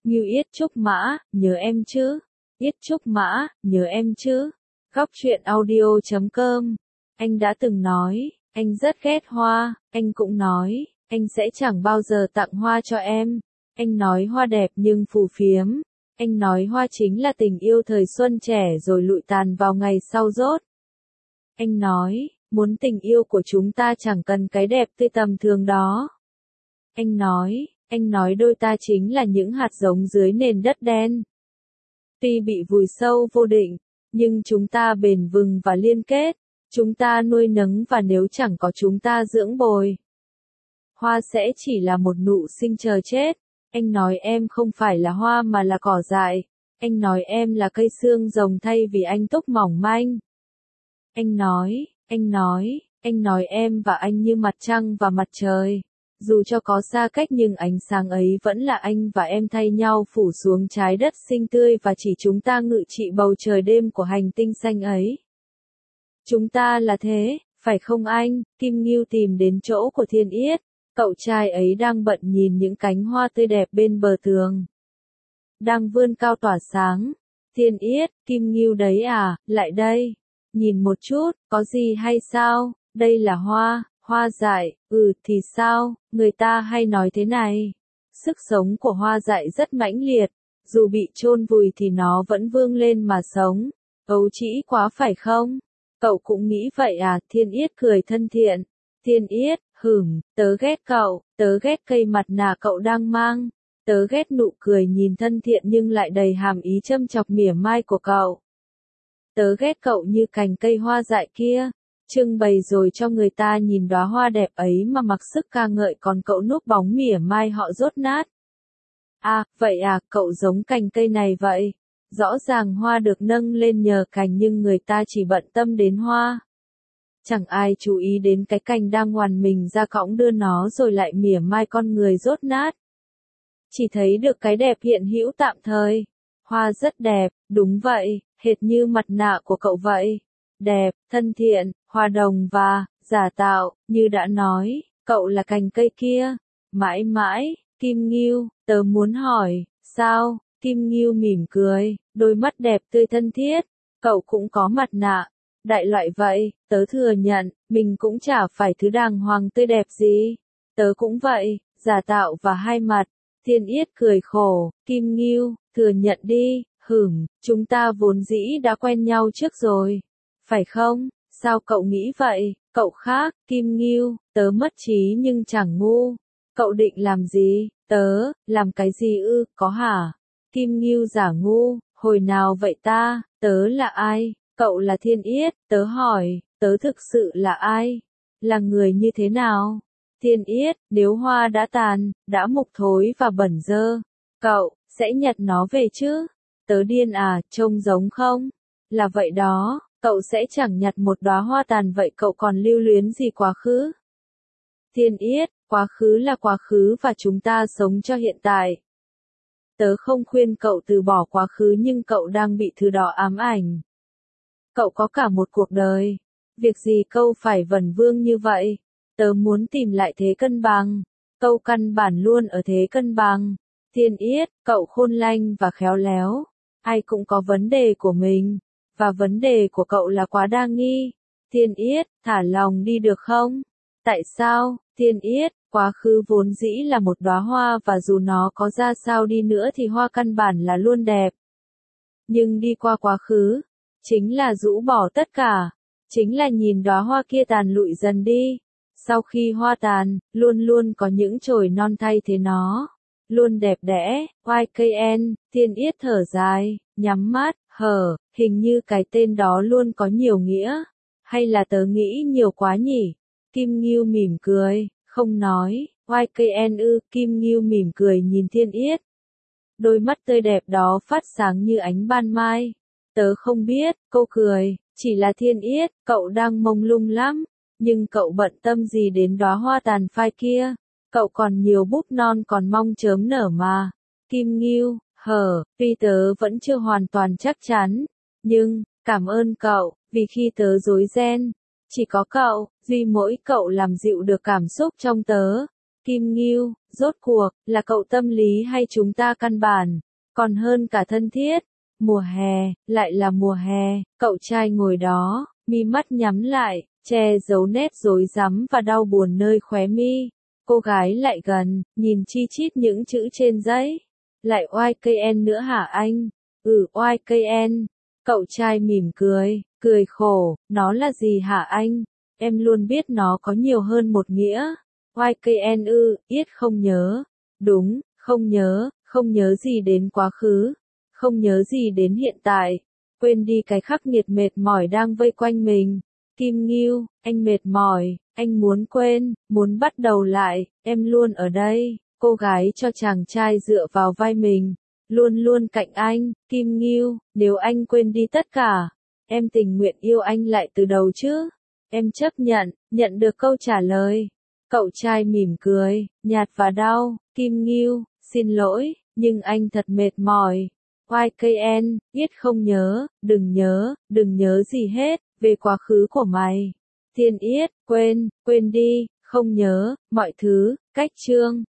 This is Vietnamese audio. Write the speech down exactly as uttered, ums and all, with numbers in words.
Ngưu Yết Trúc Mã, nhớ em chứ? Yết Trúc Mã, nhớ em chứ? Góc truyện audio chấm com. Anh đã từng nói, anh rất ghét hoa, anh cũng nói, anh sẽ chẳng bao giờ tặng hoa cho em. Anh nói hoa đẹp nhưng phù phiếm. Anh nói hoa chính là tình yêu thời xuân trẻ rồi lụi tàn vào ngày sau rốt. Anh nói, muốn tình yêu của chúng ta chẳng cần cái đẹp tươi tầm thường đó. Anh nói, anh nói đôi ta chính là những hạt giống dưới nền đất đen. Tuy bị vùi sâu vô định, nhưng chúng ta bền vững và liên kết. Chúng ta nuôi nấng và nếu chẳng có chúng ta dưỡng bồi, hoa sẽ chỉ là một nụ sinh chờ chết. Anh nói em không phải là hoa mà là cỏ dại. Anh nói em là cây xương rồng thay vì anh túc mỏng manh. Anh nói, anh nói, anh nói em và anh như mặt trăng và mặt trời. Dù cho có xa cách nhưng ánh sáng ấy vẫn là anh và em thay nhau phủ xuống trái đất xinh tươi và chỉ chúng ta ngự trị bầu trời đêm của hành tinh xanh ấy. Chúng ta là thế, phải không anh? Kim Ngưu tìm đến chỗ của Thiên Yết. Cậu trai ấy đang bận nhìn những cánh hoa tươi đẹp bên bờ tường, đang vươn cao tỏa sáng. Thiên Yết, Kim Ngưu đấy à, lại đây. Nhìn một chút, có gì hay sao? Đây là hoa, hoa dại, ừ thì sao, người ta hay nói thế này. Sức sống của hoa dại rất mãnh liệt, dù bị chôn vùi thì nó vẫn vươn lên mà sống. Ấu trĩ quá phải không? Cậu cũng nghĩ vậy à? Thiên Yết cười thân thiện. Thiên Yết, hửm, tớ ghét cậu, tớ ghét cây mặt nạ cậu đang mang. Tớ ghét nụ cười nhìn thân thiện nhưng lại đầy hàm ý châm chọc mỉa mai của cậu. Tớ ghét cậu như cành cây hoa dại kia, trưng bày rồi cho người ta nhìn đóa hoa đẹp ấy mà mặc sức ca ngợi còn cậu núp bóng mỉa mai họ dốt nát. À, vậy à, cậu giống cành cây này vậy. Rõ ràng hoa được nâng lên nhờ cành nhưng người ta chỉ bận tâm đến hoa. Chẳng ai chú ý đến cái cành đang ngoằn mình ra cõng đưa nó rồi lại mỉa mai con người dốt nát. Chỉ thấy được cái đẹp hiện hữu tạm thời. Hoa rất đẹp, đúng vậy, hệt như mặt nạ của cậu vậy. Đẹp, thân thiện, hòa đồng và giả tạo, như đã nói, cậu là cành cây kia. Mãi mãi, Kim Ngưu, tớ muốn hỏi, sao? Kim Ngưu mỉm cười, đôi mắt đẹp tươi thân thiết. Cậu cũng có mặt nạ. Đại loại vậy, tớ thừa nhận, mình cũng chả phải thứ đàng hoàng tươi đẹp gì. Tớ cũng vậy, giả tạo và hai mặt. Thiên Yết cười khổ, Kim Ngưu, thừa nhận đi, hửm, chúng ta vốn dĩ đã quen nhau trước rồi. Phải không? Sao cậu nghĩ vậy? Cậu khác, Kim Ngưu, tớ mất trí nhưng chẳng ngu. Cậu định làm gì? Tớ, làm cái gì ư, có hả? Kim Ngưu giả ngu, hồi nào vậy ta? Tớ là ai? Cậu là Thiên Yết, tớ hỏi, tớ thực sự là ai? Là người như thế nào? Thiên Yết, nếu hoa đã tàn, đã mục thối và bẩn dơ, cậu sẽ nhặt nó về chứ? Tớ điên à, trông giống không? Là vậy đó, cậu sẽ chẳng nhặt một đóa hoa tàn vậy cậu còn lưu luyến gì quá khứ? Thiên Yết, quá khứ là quá khứ và chúng ta sống cho hiện tại. Tớ không khuyên cậu từ bỏ quá khứ nhưng cậu đang bị thứ đó ám ảnh. Cậu có cả một cuộc đời. Việc gì câu phải vẩn vương như vậy? Tớ muốn tìm lại thế cân bằng. Câu căn bản luôn ở thế cân bằng. Thiên Yết, cậu khôn lanh và khéo léo. Ai cũng có vấn đề của mình. Và vấn đề của cậu là quá đa nghi. Thiên Yết, thả lòng đi được không? Tại sao? Thiên Yết, quá khứ vốn dĩ là một đóa hoa và dù nó có ra sao đi nữa thì hoa căn bản là luôn đẹp. Nhưng đi qua quá khứ, chính là rũ bỏ tất cả. Chính là nhìn đóa hoa kia tàn lụi dần đi. Sau khi hoa tàn, luôn luôn có những chồi non thay thế nó. Luôn đẹp đẽ, oai cây en, Thiên Yết thở dài, nhắm mắt, hở, hình như cái tên đó luôn có nhiều nghĩa. Hay là tớ nghĩ nhiều quá nhỉ? Kim Ngưu mỉm cười, không nói, oai cây en ư, Kim Ngưu mỉm cười nhìn Thiên Yết. Đôi mắt tươi đẹp đó phát sáng như ánh ban mai. Tớ không biết, cô cười, chỉ là Thiên Yết, cậu đang mông lung lắm. Nhưng cậu bận tâm gì đến đóa hoa tàn phai kia? Cậu còn nhiều búp non còn mong chớm nở mà. Kim Ngưu, hở, tuy tớ vẫn chưa hoàn toàn chắc chắn. Nhưng, cảm ơn cậu, vì khi tớ rối ren, chỉ có cậu, duy mỗi cậu làm dịu được cảm xúc trong tớ. Kim Ngưu, rốt cuộc, là cậu tâm lý hay chúng ta căn bản, còn hơn cả thân thiết. Mùa hè, lại là mùa hè, cậu trai ngồi đó, mi mắt nhắm lại, che giấu nét rối rắm và đau buồn nơi khóe mi. Cô gái lại gần, nhìn chi chít những chữ trên giấy. Lại oai cây en nữa hả anh? Ừ, oai cây en. Cậu trai mỉm cười, cười khổ, nó là gì hả anh? Em luôn biết nó có nhiều hơn một nghĩa. oai cây en ư, yết không nhớ. Đúng, không nhớ, không nhớ gì đến quá khứ. Không nhớ gì đến hiện tại. Quên đi cái khắc nghiệt mệt mỏi đang vây quanh mình. Kim Ngưu, anh mệt mỏi, anh muốn quên, muốn bắt đầu lại, em luôn ở đây. Cô gái cho chàng trai dựa vào vai mình, luôn luôn cạnh anh. Kim Ngưu, nếu anh quên đi tất cả, em tình nguyện yêu anh lại từ đầu chứ? Em chấp nhận, nhận được câu trả lời. Cậu trai mỉm cười, nhạt và đau. Kim Ngưu, xin lỗi, nhưng anh thật mệt mỏi. oai cây en, yết không nhớ, đừng nhớ, đừng nhớ gì hết, về quá khứ của mày. Thiên Yết, quên, quên đi, không nhớ, mọi thứ, cách chương.